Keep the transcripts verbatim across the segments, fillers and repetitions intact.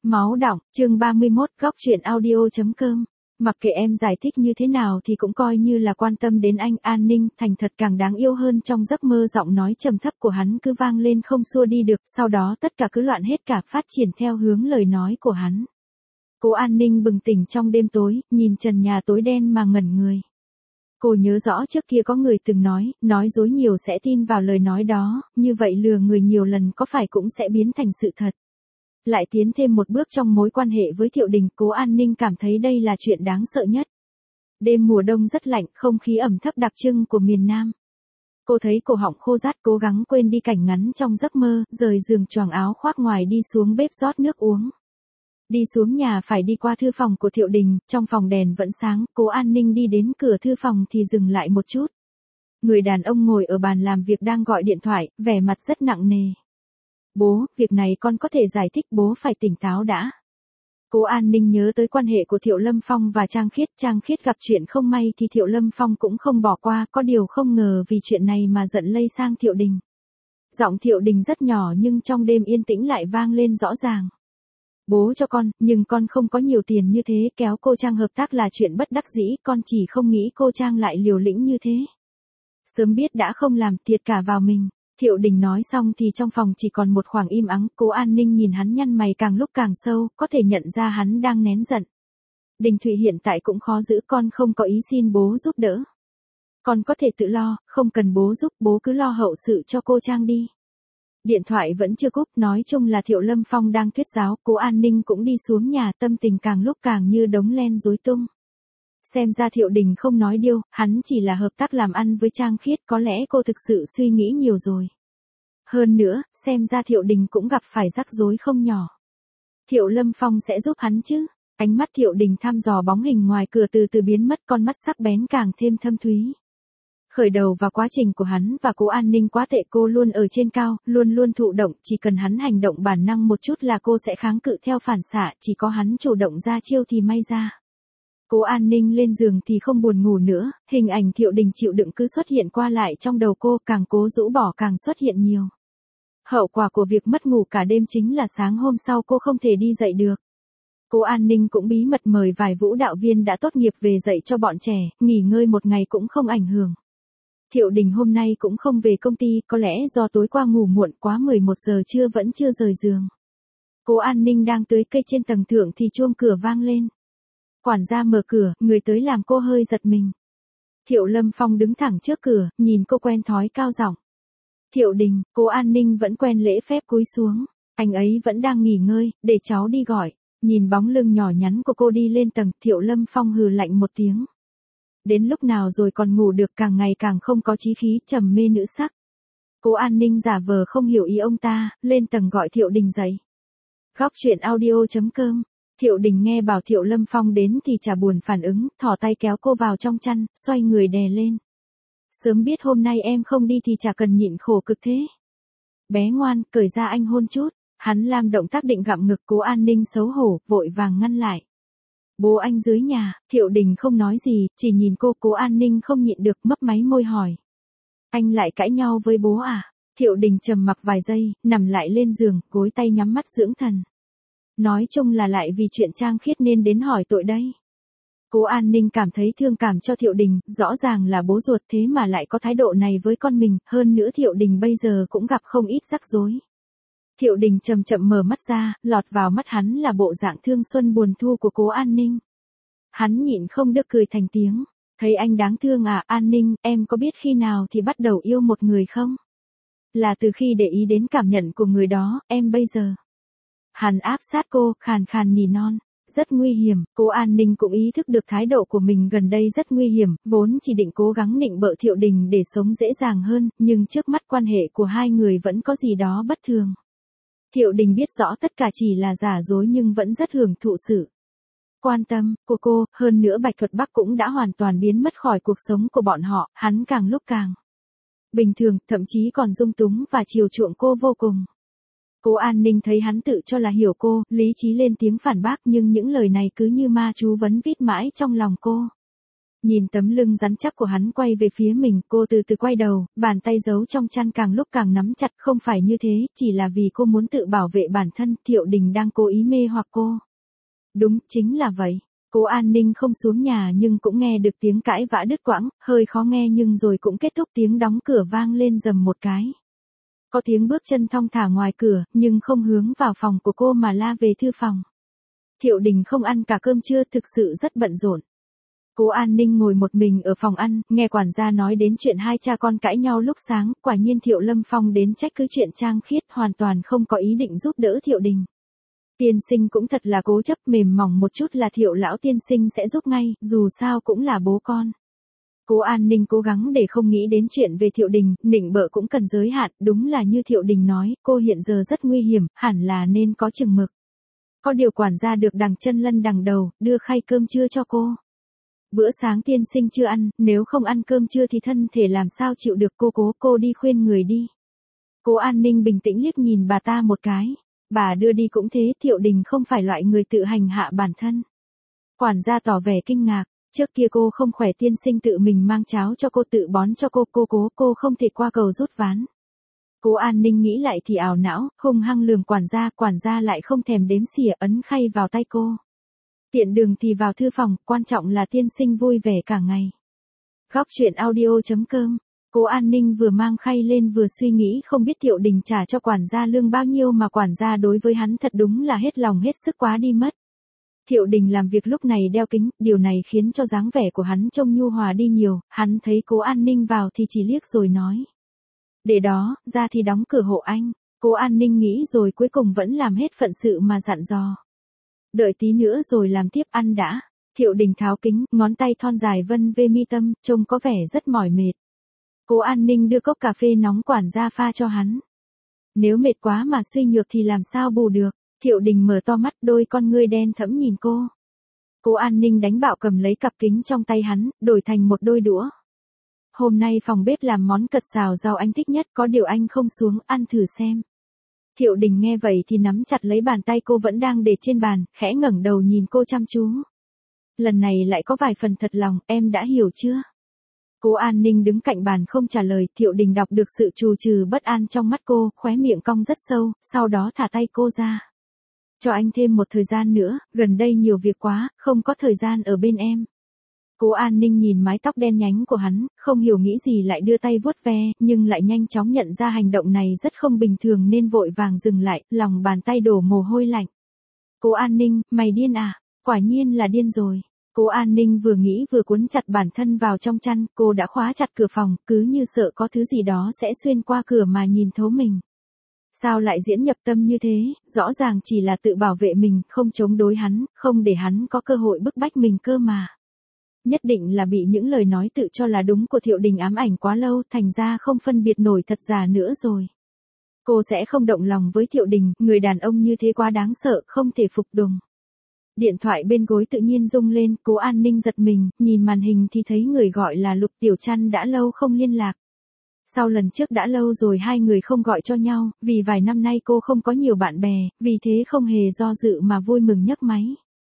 Máu đọng, chương ba mươi mốt, góc truyện audio.com. Mặc kệ em giải thích như thế nào thì cũng coi như là quan tâm đến anh. An Ninh thành thật càng đáng yêu hơn trong giấc mơ, giọng nói trầm thấp của hắn cứ vang lên không xua đi được, sau đó tất cả cứ loạn hết cả, phát triển theo hướng lời nói của hắn. Cố An Ninh bừng tỉnh trong đêm tối, nhìn trần nhà tối đen mà ngẩn người. Cô nhớ rõ trước kia có người từng nói, nói dối nhiều sẽ tin vào lời nói đó, như vậy lừa người nhiều lần có phải cũng sẽ biến thành sự thật. Lại tiến thêm một bước trong mối quan hệ với Thiệu Đình, Cố An Ninh cảm thấy đây là chuyện đáng sợ nhất. Đêm mùa đông rất lạnh, không khí ẩm thấp đặc trưng của miền Nam. Cô thấy cổ họng khô rát, cố gắng quên đi cảnh ngắn trong giấc mơ, rời giường choàng áo khoác ngoài đi xuống bếp rót nước uống. Đi xuống nhà phải đi qua thư phòng của Thiệu Đình, trong phòng đèn vẫn sáng, Cố An Ninh đi đến cửa thư phòng thì dừng lại một chút. Người đàn ông ngồi ở bàn làm việc đang gọi điện thoại, vẻ mặt rất nặng nề. Bố, việc này con có thể giải thích, bố phải tỉnh táo đã. Cố An Ninh nhớ tới quan hệ của Thiệu Lâm Phong và Trang Khiết, Trang Khiết gặp chuyện không may thì Thiệu Lâm Phong cũng không bỏ qua, có điều không ngờ vì chuyện này mà giận lây sang Thiệu Đình. Giọng Thiệu Đình rất nhỏ nhưng trong đêm yên tĩnh lại vang lên rõ ràng. Bố cho con, nhưng con không có nhiều tiền như thế, kéo cô Trang hợp tác là chuyện bất đắc dĩ, con chỉ không nghĩ cô Trang lại liều lĩnh như thế. Sớm biết đã không làm, thiệt cả vào mình. Thiệu Đình nói xong thì trong phòng chỉ còn một khoảng im ắng, Cố An Ninh nhìn hắn nhăn mày càng lúc càng sâu, có thể nhận ra hắn đang nén giận. Đình Thụy hiện tại cũng khó giữ, con không có ý xin bố giúp đỡ. Con có thể tự lo, không cần bố giúp, bố cứ lo hậu sự cho cô Trang đi. Điện thoại vẫn chưa cúp, nói chung là Thiệu Lâm Phong đang thuyết giáo, Cố An Ninh cũng đi xuống nhà, tâm tình càng lúc càng như đống len rối tung. Xem ra Thiệu Đình không nói điêu, hắn chỉ là hợp tác làm ăn với Trang Khiết, có lẽ cô thực sự suy nghĩ nhiều rồi. Hơn nữa, xem ra Thiệu Đình cũng gặp phải rắc rối không nhỏ. Thiệu Lâm Phong sẽ giúp hắn chứ? Ánh mắt Thiệu Đình thăm dò bóng hình ngoài cửa từ từ biến mất, con mắt sắc bén càng thêm thâm thúy. Khởi đầu và quá trình của hắn và Cố An Ninh quá tệ, cô luôn ở trên cao, luôn luôn thụ động, chỉ cần hắn hành động bản năng một chút là cô sẽ kháng cự theo phản xạ, chỉ có hắn chủ động ra chiêu thì may ra. Cố An Ninh lên giường thì không buồn ngủ nữa, hình ảnh Thiệu Đình chịu đựng cứ xuất hiện qua lại trong đầu cô, càng cố rũ bỏ càng xuất hiện nhiều. Hậu quả của việc mất ngủ cả đêm chính là sáng hôm sau cô không thể đi dậy được. Cố An Ninh cũng bí mật mời vài vũ đạo viên đã tốt nghiệp về dạy cho bọn trẻ, nghỉ ngơi một ngày cũng không ảnh hưởng. Thiệu Đình hôm nay cũng không về công ty, có lẽ do tối qua ngủ muộn quá mười một giờ trưa vẫn chưa rời giường. Cố An Ninh đang tưới cây trên tầng thượng thì chuông cửa vang lên. Quản gia mở cửa, người tới làm cô hơi giật mình. Thiệu Lâm Phong đứng thẳng trước cửa, nhìn cô quen thói cao giọng. Thiệu Đình, Cố An Ninh vẫn quen lễ phép cúi xuống. Anh ấy vẫn đang nghỉ ngơi, để cháu đi gọi. Nhìn bóng lưng nhỏ nhắn của cô đi lên tầng, Thiệu Lâm Phong hừ lạnh một tiếng. Đến lúc nào rồi còn ngủ được, càng ngày càng không có chí khí, trầm mê nữ sắc. Cố An Ninh giả vờ không hiểu ý ông ta, lên tầng gọi Thiệu Đình dậy. Góc truyện audio.com. Thiệu Đình nghe bảo Thiệu Lâm Phong đến thì chả buồn phản ứng, thò tay kéo cô vào trong chăn, xoay người đè lên. Sớm biết hôm nay em không đi thì chả cần nhịn khổ cực thế. Bé ngoan, cởi ra anh hôn chút. Hắn làm động tác định gặm ngực, Cố An Ninh xấu hổ, vội vàng ngăn lại. Bố anh dưới nhà. Thiệu Đình không nói gì, chỉ nhìn cô. Cố An Ninh không nhịn được, mấp máy môi hỏi. Anh lại cãi nhau với bố à? Thiệu Đình trầm mặc vài giây, nằm lại lên giường, gối tay nhắm mắt dưỡng thần. Nói chung là lại vì chuyện Trang Khiết nên đến hỏi tội đây. Cố An Ninh cảm thấy thương cảm cho Thiệu Đình, rõ ràng là bố ruột thế mà lại có thái độ này với con mình, hơn nữa Thiệu Đình bây giờ cũng gặp không ít rắc rối. Thiệu Đình chậm chậm mở mắt ra, lọt vào mắt hắn là bộ dạng thương xuân buồn thu của Cố An Ninh. Hắn nhịn không được cười thành tiếng. Thấy anh đáng thương à? An Ninh, em có biết khi nào thì bắt đầu yêu một người không? Là từ khi để ý đến cảm nhận của người đó, em bây giờ. Hắn áp sát cô, khàn khàn nỉ non. Rất nguy hiểm. Cố An Ninh cũng ý thức được thái độ của mình gần đây rất nguy hiểm, vốn chỉ định cố gắng nịnh bợ Thiệu Đình để sống dễ dàng hơn, nhưng trước mắt quan hệ của hai người vẫn có gì đó bất thường. Thiệu Đình biết rõ tất cả chỉ là giả dối nhưng vẫn rất hưởng thụ sự quan tâm của cô, hơn nữa Bạch Thuật Bắc cũng đã hoàn toàn biến mất khỏi cuộc sống của bọn họ, hắn càng lúc càng bình thường, thậm chí còn dung túng và chiều chuộng cô vô cùng. Cố An Ninh thấy hắn tự cho là hiểu cô, lý trí lên tiếng phản bác nhưng những lời này cứ như ma chú vấn vít mãi trong lòng cô. Nhìn tấm lưng rắn chắc của hắn quay về phía mình, cô từ từ quay đầu, bàn tay giấu trong chăn càng lúc càng nắm chặt, không phải như thế, chỉ là vì cô muốn tự bảo vệ bản thân, Thiệu Đình đang cố ý mê hoặc cô. Đúng, chính là vậy. Cố An Ninh không xuống nhà nhưng cũng nghe được tiếng cãi vã đứt quãng, hơi khó nghe nhưng rồi cũng kết thúc, tiếng đóng cửa vang lên rầm một cái. Có tiếng bước chân thong thả ngoài cửa, nhưng không hướng vào phòng của cô mà la về thư phòng. Thiệu Đình không ăn cả cơm trưa, thực sự rất bận rộn. Cố An Ninh ngồi một mình ở phòng ăn, nghe quản gia nói đến chuyện hai cha con cãi nhau lúc sáng, quả nhiên Thiệu Lâm Phong đến trách cứ chuyện Trang Khiết, hoàn toàn không có ý định giúp đỡ Thiệu Đình. Tiên sinh cũng thật là cố chấp, mềm mỏng một chút là Thiệu lão tiên sinh sẽ giúp ngay, dù sao cũng là bố con. Cố An Ninh cố gắng để không nghĩ đến chuyện về Thiệu Đình, nịnh bợ cũng cần giới hạn, đúng là như Thiệu Đình nói, cô hiện giờ rất nguy hiểm, hẳn là nên có chừng mực. Có điều quản gia được đằng chân lân đằng đầu, đưa khay cơm trưa cho cô. Bữa sáng tiên sinh chưa ăn, nếu không ăn cơm trưa thì thân thể làm sao chịu được, cô cố cô đi khuyên người đi. Cố An Ninh bình tĩnh liếc nhìn bà ta một cái. Bà đưa đi cũng thế, Thiệu Đình không phải loại người tự hành hạ bản thân. Quản gia tỏ vẻ kinh ngạc, trước kia cô không khỏe tiên sinh tự mình mang cháo cho cô, tự bón cho cô, cô cố cô không thể qua cầu rút ván. Cố An Ninh nghĩ lại thì ảo não, hung hăng lườm quản gia, quản gia lại không thèm đếm xỉa, ấn khay vào tay cô. Tiện đường thì vào thư phòng, quan trọng là tiên sinh vui vẻ cả ngày. Góc truyện audio chấm com. Cố An Ninh vừa mang khay lên vừa suy nghĩ không biết Thiệu Đình trả cho quản gia lương bao nhiêu mà quản gia đối với hắn thật đúng là hết lòng hết sức quá đi mất. Thiệu Đình làm việc lúc này đeo kính, điều này khiến cho dáng vẻ của hắn trông nhu hòa đi nhiều, hắn thấy Cố An Ninh vào thì chỉ liếc rồi nói. Để đó, ra thì đóng cửa hộ anh. Cố An Ninh nghĩ rồi cuối cùng vẫn làm hết phận sự mà dặn dò. Đợi tí nữa rồi làm tiếp, ăn đã. Thiệu Đình tháo kính, ngón tay thon dài vân về mi tâm, trông có vẻ rất mỏi mệt. Cố An Ninh đưa cốc cà phê nóng quản gia pha cho hắn. Nếu mệt quá mà suy nhược thì làm sao bù được. Thiệu Đình mở to mắt, đôi con ngươi đen thẫm nhìn cô. Cố An Ninh đánh bạo cầm lấy cặp kính trong tay hắn, đổi thành một đôi đũa. Hôm nay phòng bếp làm món cật xào rau anh thích nhất, có điều anh không xuống, ăn thử xem. Thiệu Đình nghe vậy thì nắm chặt lấy bàn tay cô vẫn đang để trên bàn, khẽ ngẩng đầu nhìn cô chăm chú. Lần này lại có vài phần thật lòng, em đã hiểu chưa? Cố An Ninh đứng cạnh bàn không trả lời, Thiệu Đình đọc được sự trù trừ bất an trong mắt cô, khóe miệng cong rất sâu, sau đó thả tay cô ra. Cho anh thêm một thời gian nữa, gần đây nhiều việc quá, không có thời gian ở bên em. Cố An Ninh nhìn mái tóc đen nhánh của hắn, không hiểu nghĩ gì lại đưa tay vuốt ve, nhưng lại nhanh chóng nhận ra hành động này rất không bình thường nên vội vàng dừng lại, lòng bàn tay đổ mồ hôi lạnh. Cố An Ninh, mày điên à? Quả nhiên là điên rồi. Cố An Ninh vừa nghĩ vừa cuốn chặt bản thân vào trong chăn, cô đã khóa chặt cửa phòng, cứ như sợ có thứ gì đó sẽ xuyên qua cửa mà nhìn thấu mình. Sao lại diễn nhập tâm như thế, rõ ràng chỉ là tự bảo vệ mình, không chống đối hắn, không để hắn có cơ hội bức bách mình cơ mà. Nhất định là bị những lời nói tự cho là đúng của Thiệu Đình ám ảnh quá lâu, thành ra không phân biệt nổi thật giả nữa rồi. Cô sẽ không động lòng với Thiệu Đình, người đàn ông như thế quá đáng sợ, không thể phục tùng. Điện thoại bên gối tự nhiên rung lên, Cố An Ninh giật mình, nhìn màn hình thì thấy người gọi là Lục Tiểu Trăn, đã lâu không liên lạc. Sau lần trước đã lâu rồi hai người không gọi cho nhau, vì vài năm nay cô không có nhiều bạn bè, vì thế không hề do dự mà vui mừng nhấc máy.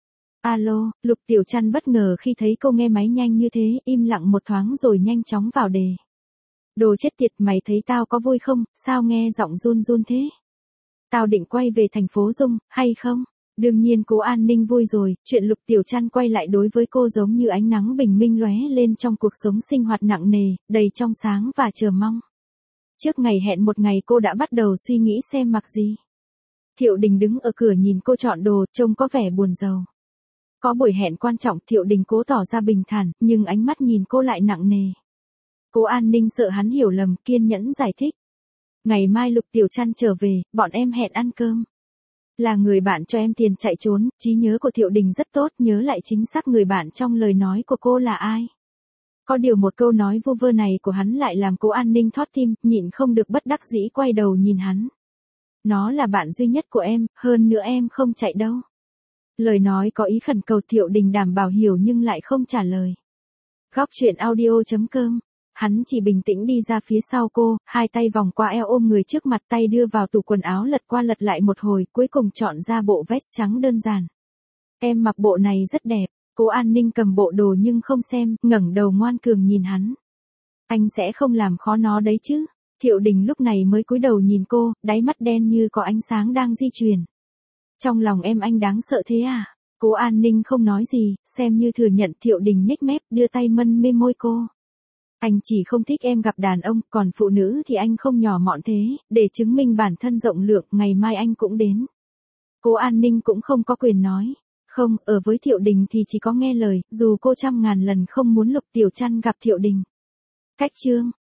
Alo, Lục Tiểu Trăn bất ngờ khi thấy cô nghe máy nhanh như thế, im lặng một thoáng rồi nhanh chóng vào đề. Đồ chết tiệt, mày thấy tao có vui không, sao nghe giọng run run thế? Tao định quay về thành phố Dung, hay không? Đương nhiên Cố An Ninh vui rồi, chuyện Lục Tiểu Trăn quay lại đối với cô giống như ánh nắng bình minh lóe lên trong cuộc sống sinh hoạt nặng nề, đầy trong sáng và chờ mong. Trước ngày hẹn một ngày cô đã bắt đầu suy nghĩ xem mặc gì. Thiệu Đình đứng ở cửa nhìn cô chọn đồ, trông có vẻ buồn rầu. Có buổi hẹn quan trọng, Thiệu Đình cố tỏ ra bình thản, nhưng ánh mắt nhìn cô lại nặng nề. Cố An Ninh sợ hắn hiểu lầm, kiên nhẫn giải thích. Ngày mai Lục Tiểu Trăn trở về, bọn em hẹn ăn cơm. Là người bạn cho em tiền chạy trốn, trí nhớ của Thiệu Đình rất tốt, nhớ lại chính xác người bạn trong lời nói của cô là ai. Có điều một câu nói vu vơ này của hắn lại làm Cố An Ninh thót tim, nhịn không được bất đắc dĩ quay đầu nhìn hắn. Nó là bạn duy nhất của em, hơn nữa em không chạy đâu. Lời nói có ý khẩn cầu, Thiệu Đình đảm bảo hiểu nhưng lại không trả lời. Góc truyện audio chấm com. Hắn chỉ bình tĩnh đi ra phía sau cô, hai tay vòng qua eo ôm người trước mặt, tay đưa vào tủ quần áo lật qua lật lại một hồi, cuối cùng chọn ra bộ vest trắng đơn giản. Em mặc bộ này rất đẹp. Cố An Ninh cầm bộ đồ nhưng không xem, ngẩng đầu ngoan cường nhìn hắn. Anh sẽ không làm khó nó đấy chứ. Thiệu Đình lúc này mới cúi đầu nhìn cô, đáy mắt đen như có ánh sáng đang di chuyển. Trong lòng em anh đáng sợ thế à? Cố An Ninh không nói gì, xem như thừa nhận. Thiệu Đình nhếch mép, đưa tay mân mê môi cô. Anh chỉ không thích em gặp đàn ông, còn phụ nữ thì anh không nhỏ mọn thế, để chứng minh bản thân rộng lượng, ngày mai anh cũng đến. Cố An Ninh cũng không có quyền nói. Không, ở với Thiệu Đình thì chỉ có nghe lời, dù cô trăm ngàn lần không muốn Lục Tiểu Trăn gặp Thiệu Đình. Cách chương